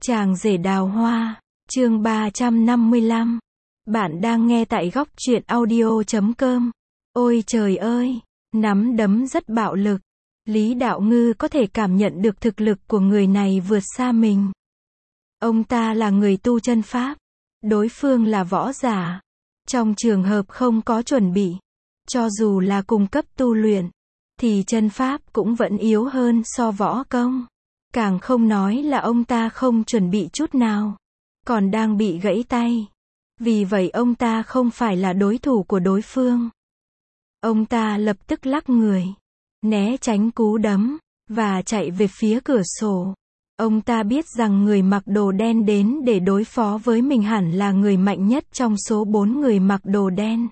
Chàng rể đào hoa, chương 355. Bạn đang nghe tại góc truyện audio.com. Ôi trời ơi, nắm đấm rất bạo lực. Lý Đạo Ngư có thể cảm nhận được thực lực của người này vượt xa mình. Ông ta là người tu chân pháp, đối phương là võ giả. Trong trường hợp không có chuẩn bị, cho dù là cùng cấp tu luyện, thì chân pháp cũng vẫn yếu hơn so võ công. Càng không nói là ông ta không chuẩn bị chút nào, còn đang bị gãy tay. Vì vậy ông ta không phải là đối thủ của đối phương. Ông ta lập tức lắc người, né tránh cú đấm, và chạy về phía cửa sổ. Ông ta biết rằng người mặc đồ đen đến để đối phó với mình hẳn là người mạnh nhất trong số 4 người mặc đồ đen.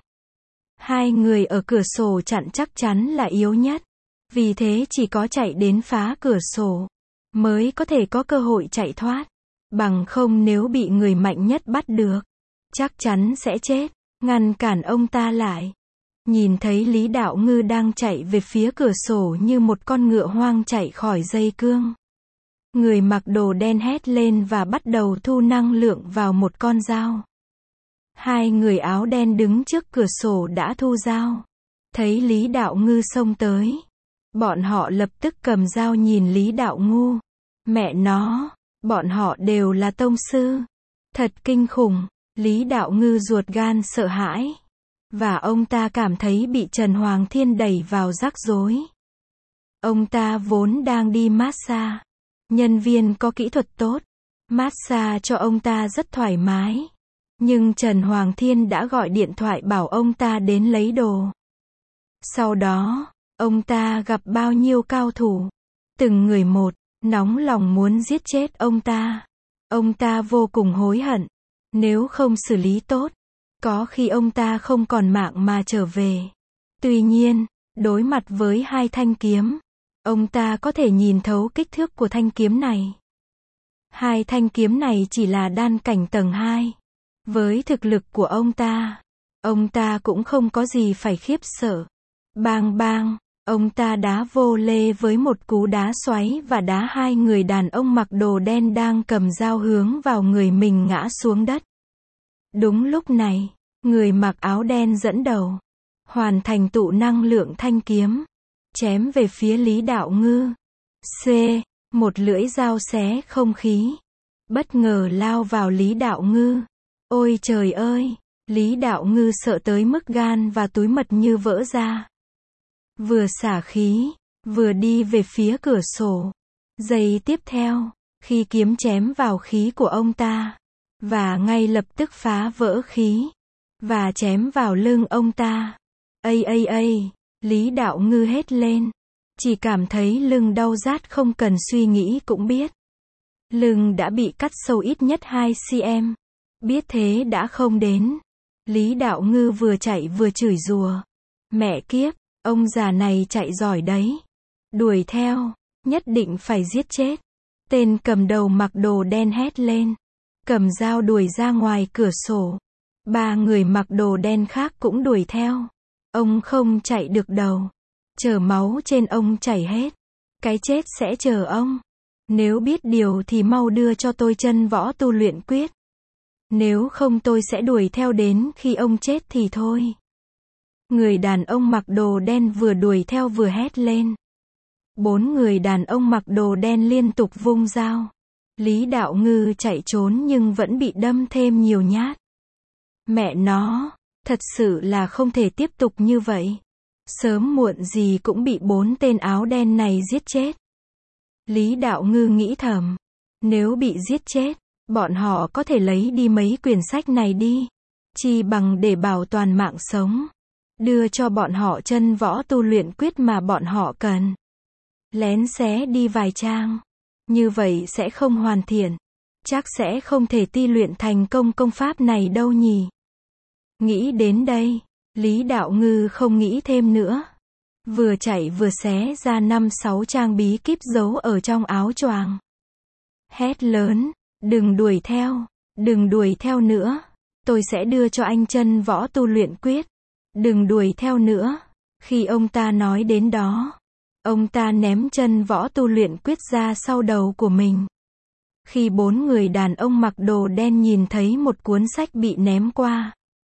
2 người ở cửa sổ chặn chắc chắn là yếu nhất. Vì thế chỉ có chạy đến phá cửa sổ mới có thể có cơ hội chạy thoát. Bằng không nếu bị người mạnh nhất bắt được, chắc chắn sẽ chết. Ngăn cản ông ta lại. Nhìn thấy Lý Đạo Ngư đang chạy về phía cửa sổ như một con ngựa hoang chạy khỏi dây cương. Người mặc đồ đen hét lên và bắt đầu thu năng lượng vào một con dao. 2 người áo đen đứng trước cửa sổ đã thu dao. Thấy Lý Đạo Ngư xông tới, bọn họ lập tức cầm dao nhìn Lý Đạo Ngư. Mẹ nó, bọn họ đều là tông sư. Thật kinh khủng. Lý Đạo Ngư ruột gan sợ hãi. Và ông ta cảm thấy bị Trần Hoàng Thiên đẩy vào rắc rối. Ông ta vốn đang đi massage. Nhân viên có kỹ thuật tốt. Massage cho ông ta rất thoải mái. Nhưng Trần Hoàng Thiên đã gọi điện thoại bảo ông ta đến lấy đồ. Sau đó, ông ta gặp bao nhiêu cao thủ. Từng người một, nóng lòng muốn giết chết ông ta. Ông ta vô cùng hối hận. Nếu không xử lý tốt, có khi ông ta không còn mạng mà trở về. Tuy nhiên, đối mặt với 2 thanh kiếm, ông ta có thể nhìn thấu kích thước của thanh kiếm này. 2 thanh kiếm này chỉ là đan cảnh tầng 2. Với thực lực của ông ta cũng không có gì phải khiếp sợ. Bang bang, ông ta đá vô lê với một cú đá xoáy và đá 2 người đàn ông mặc đồ đen đang cầm dao hướng vào người mình ngã xuống đất. Đúng lúc này, người mặc áo đen dẫn đầu, hoàn thành tụ năng lượng thanh kiếm, chém về phía Lý Đạo Ngư. Một lưỡi dao xé không khí, bất ngờ lao vào Lý Đạo Ngư. Ôi trời ơi, Lý Đạo Ngư sợ tới mức gan và túi mật như vỡ ra. Vừa xả khí, vừa đi về phía cửa sổ. Giây tiếp theo, khi kiếm chém vào khí của ông ta, và ngay lập tức phá vỡ khí, và chém vào lưng ông ta. Lý Đạo Ngư hét lên. Chỉ cảm thấy lưng đau rát không cần suy nghĩ cũng biết. Lưng đã bị cắt sâu ít nhất 2 cm. Biết thế đã không đến. Lý Đạo Ngư vừa chạy vừa chửi rủa. Mẹ kiếp, ông già này chạy giỏi đấy. Đuổi theo, nhất định phải giết chết. Tên cầm đầu mặc đồ đen hét lên. Cầm dao đuổi ra ngoài cửa sổ. 3 người mặc đồ đen khác cũng đuổi theo. Ông không chạy được đâu. Chờ máu trên ông chảy hết. Cái chết sẽ chờ ông. Nếu biết điều thì mau đưa cho tôi chân võ tu luyện quyết. Nếu không tôi sẽ đuổi theo đến khi ông chết thì thôi. Người đàn ông mặc đồ đen vừa đuổi theo vừa hét lên. 4 người đàn ông mặc đồ đen liên tục vung dao. Lý Đạo Ngư chạy trốn nhưng vẫn bị đâm thêm nhiều nhát. Mẹ nó, thật sự là không thể tiếp tục như vậy. Sớm muộn gì cũng bị 4 tên áo đen này giết chết. Lý Đạo Ngư nghĩ thầm. Nếu bị giết chết, bọn họ có thể lấy đi mấy quyển sách này đi. Chi bằng để bảo toàn mạng sống. Đưa cho bọn họ chân võ tu luyện quyết mà bọn họ cần. Lén xé đi vài trang. Như vậy sẽ không hoàn thiện. Chắc sẽ không thể ti luyện thành công pháp này đâu nhỉ. Nghĩ đến đây, Lý Đạo Ngư không nghĩ thêm nữa. Vừa chạy vừa xé ra 5-6 trang bí kíp giấu ở trong áo choàng. Hét lớn, đừng đuổi theo nữa. Tôi sẽ đưa cho anh chân võ tu luyện quyết. Đừng đuổi theo nữa. Khi ông ta nói đến đó, ông ta ném chân võ tu luyện quyết ra sau đầu của mình. Khi 4 người đàn ông mặc đồ đen nhìn thấy một cuốn sách bị ném qua,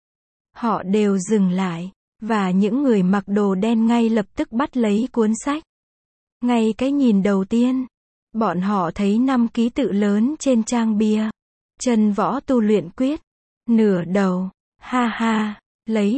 họ đều dừng lại, và những người mặc đồ đen ngay lập tức bắt lấy cuốn sách. Ngay cái nhìn đầu tiên, bọn họ thấy 5 ký tự lớn trên trang bìa. Chân võ tu luyện quyết. Nửa đầu. Ha ha. Lấy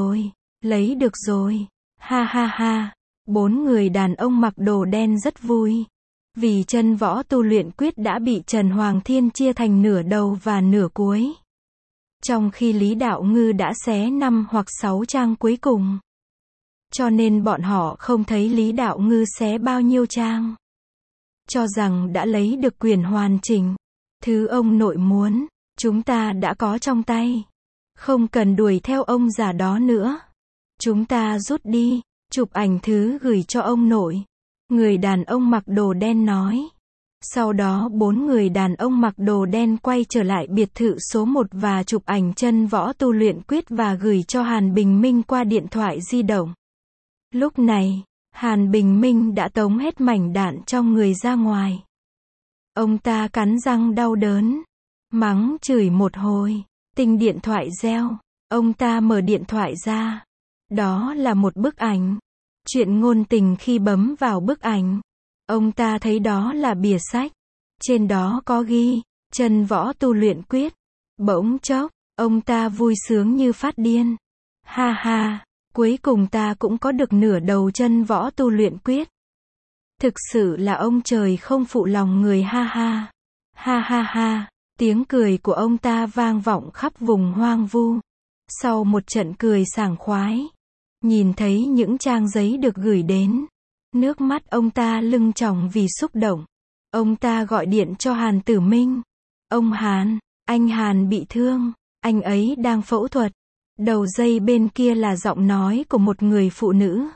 được rồi. Ha ha ha. 4 người đàn ông mặc đồ đen rất vui. Vì chân võ tu luyện quyết đã bị Trần Hoàng Thiên chia thành nửa đầu và nửa cuối. Trong khi Lý Đạo Ngư đã xé 5 hoặc 6 trang cuối cùng. Cho nên bọn họ không thấy Lý Đạo Ngư xé bao nhiêu trang. Cho rằng đã lấy được quyển hoàn chỉnh. Thứ ông nội muốn, chúng ta đã có trong tay. Không cần đuổi theo ông già đó nữa. Chúng ta rút đi, chụp ảnh thứ gửi cho ông nội. Người đàn ông mặc đồ đen nói. Sau đó 4 người đàn ông mặc đồ đen quay trở lại biệt thự số 1 và chụp ảnh chân võ tu luyện quyết và gửi cho Hàn Bình Minh qua điện thoại di động. Lúc này, Hàn Bình Minh đã tống hết mảnh đạn trong người ra ngoài. Ông ta cắn răng đau đớn, mắng chửi một hồi, tinh điện thoại reo. Ông ta mở điện thoại ra. Đó là một bức ảnh. Chuyện ngôn tình khi bấm vào bức ảnh. Ông ta thấy đó là bìa sách. Trên đó có ghi, chân võ tu luyện quyết. Bỗng chốc, ông ta vui sướng như phát điên. Ha ha, cuối cùng ta cũng có được nửa đầu chân võ tu luyện quyết. Thực sự là ông trời không phụ lòng người ha ha. Ha ha ha, tiếng cười của ông ta vang vọng khắp vùng hoang vu. Sau một trận cười sảng khoái, nhìn thấy những trang giấy được gửi đến. Nước mắt ông ta lưng tròng vì xúc động. Ông ta gọi điện cho Hàn Tử Minh. Ông Hàn, anh Hàn bị thương, anh ấy đang phẫu thuật. Đầu dây bên kia là giọng nói của một người phụ nữ.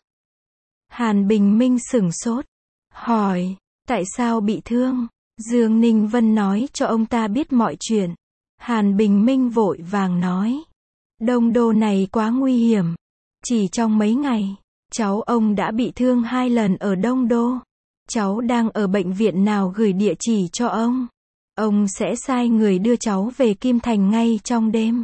Hàn Bình Minh sửng sốt, hỏi, tại sao bị thương? Dương Ninh Vân nói cho ông ta biết mọi chuyện. Hàn Bình Minh vội vàng nói, Đông Đô này quá nguy hiểm. Chỉ trong mấy ngày, cháu ông đã bị thương 2 lần ở Đông Đô. Cháu đang ở bệnh viện nào gửi địa chỉ cho ông. Ông sẽ sai người đưa cháu về Kim Thành ngay trong đêm.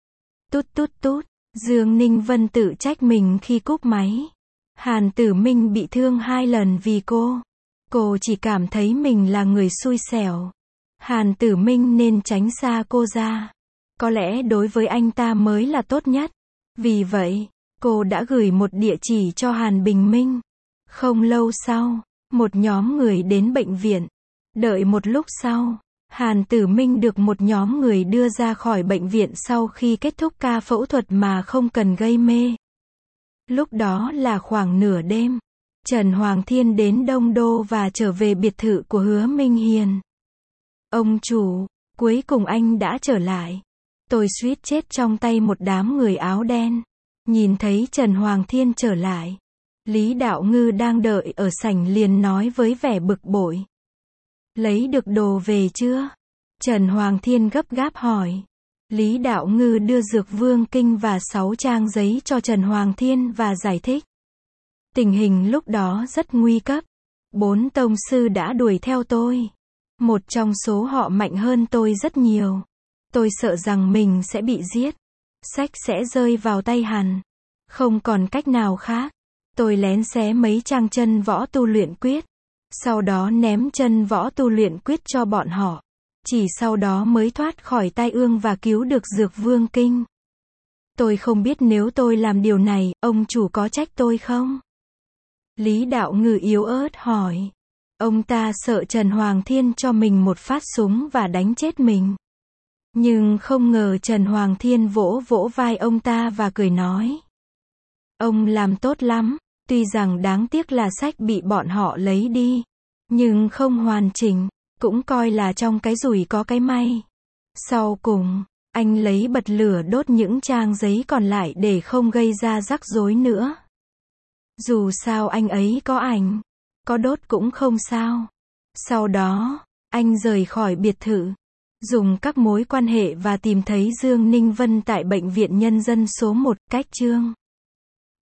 Tút tút tút, Dương Ninh Vân tự trách mình khi cúp máy. Hàn Tử Minh bị thương 2 lần vì cô. Cô chỉ cảm thấy mình là người xui xẻo. Hàn Tử Minh nên tránh xa cô ra. Có lẽ đối với anh ta mới là tốt nhất. Vì vậy, cô đã gửi một địa chỉ cho Hàn Bình Minh. Không lâu sau, một nhóm người đến bệnh viện. Đợi một lúc sau, Hàn Tử Minh được một nhóm người đưa ra khỏi bệnh viện sau khi kết thúc ca phẫu thuật mà không cần gây mê. Lúc đó là khoảng nửa đêm. Trần Hoàng Thiên đến Đông Đô và trở về biệt thự của Hứa Minh Hiền. Ông chủ, cuối cùng anh đã trở lại. Tôi suýt chết trong tay một đám người áo đen. Nhìn thấy Trần Hoàng Thiên trở lại. Lý Đạo Ngư đang đợi ở sảnh liền nói với vẻ bực bội. Lấy được đồ về chưa? Trần Hoàng Thiên gấp gáp hỏi. Lý Đạo Ngư đưa Dược Vương Kinh và 6 trang giấy cho Trần Hoàng Thiên và giải thích. Tình hình lúc đó rất nguy cấp. 4 tông sư đã đuổi theo tôi. Một trong số họ mạnh hơn tôi rất nhiều. Tôi sợ rằng mình sẽ bị giết. Sách sẽ rơi vào tay hắn. Không còn cách nào khác. Tôi lén xé mấy trang chân võ tu luyện quyết. Sau đó ném chân võ tu luyện quyết cho bọn họ. Chỉ sau đó mới thoát khỏi tai ương và cứu được Dược Vương Kinh. Tôi không biết nếu tôi làm điều này, ông chủ có trách tôi không? Lý Đạo Ngư yếu ớt hỏi. Ông ta sợ Trần Hoàng Thiên cho mình một phát súng và đánh chết mình. Nhưng không ngờ Trần Hoàng Thiên vỗ vỗ vai ông ta và cười nói. Ông làm tốt lắm, tuy rằng đáng tiếc là sách bị bọn họ lấy đi. Nhưng không hoàn chỉnh, cũng coi là trong cái rủi có cái may. Sau cùng, anh lấy bật lửa đốt những trang giấy còn lại để không gây ra rắc rối nữa. Dù sao anh ấy có ảnh, có đốt cũng không sao. Sau đó, anh rời khỏi biệt thự, dùng các mối quan hệ và tìm thấy Dương Ninh Vân tại Bệnh viện Nhân dân số 1, cách Chương.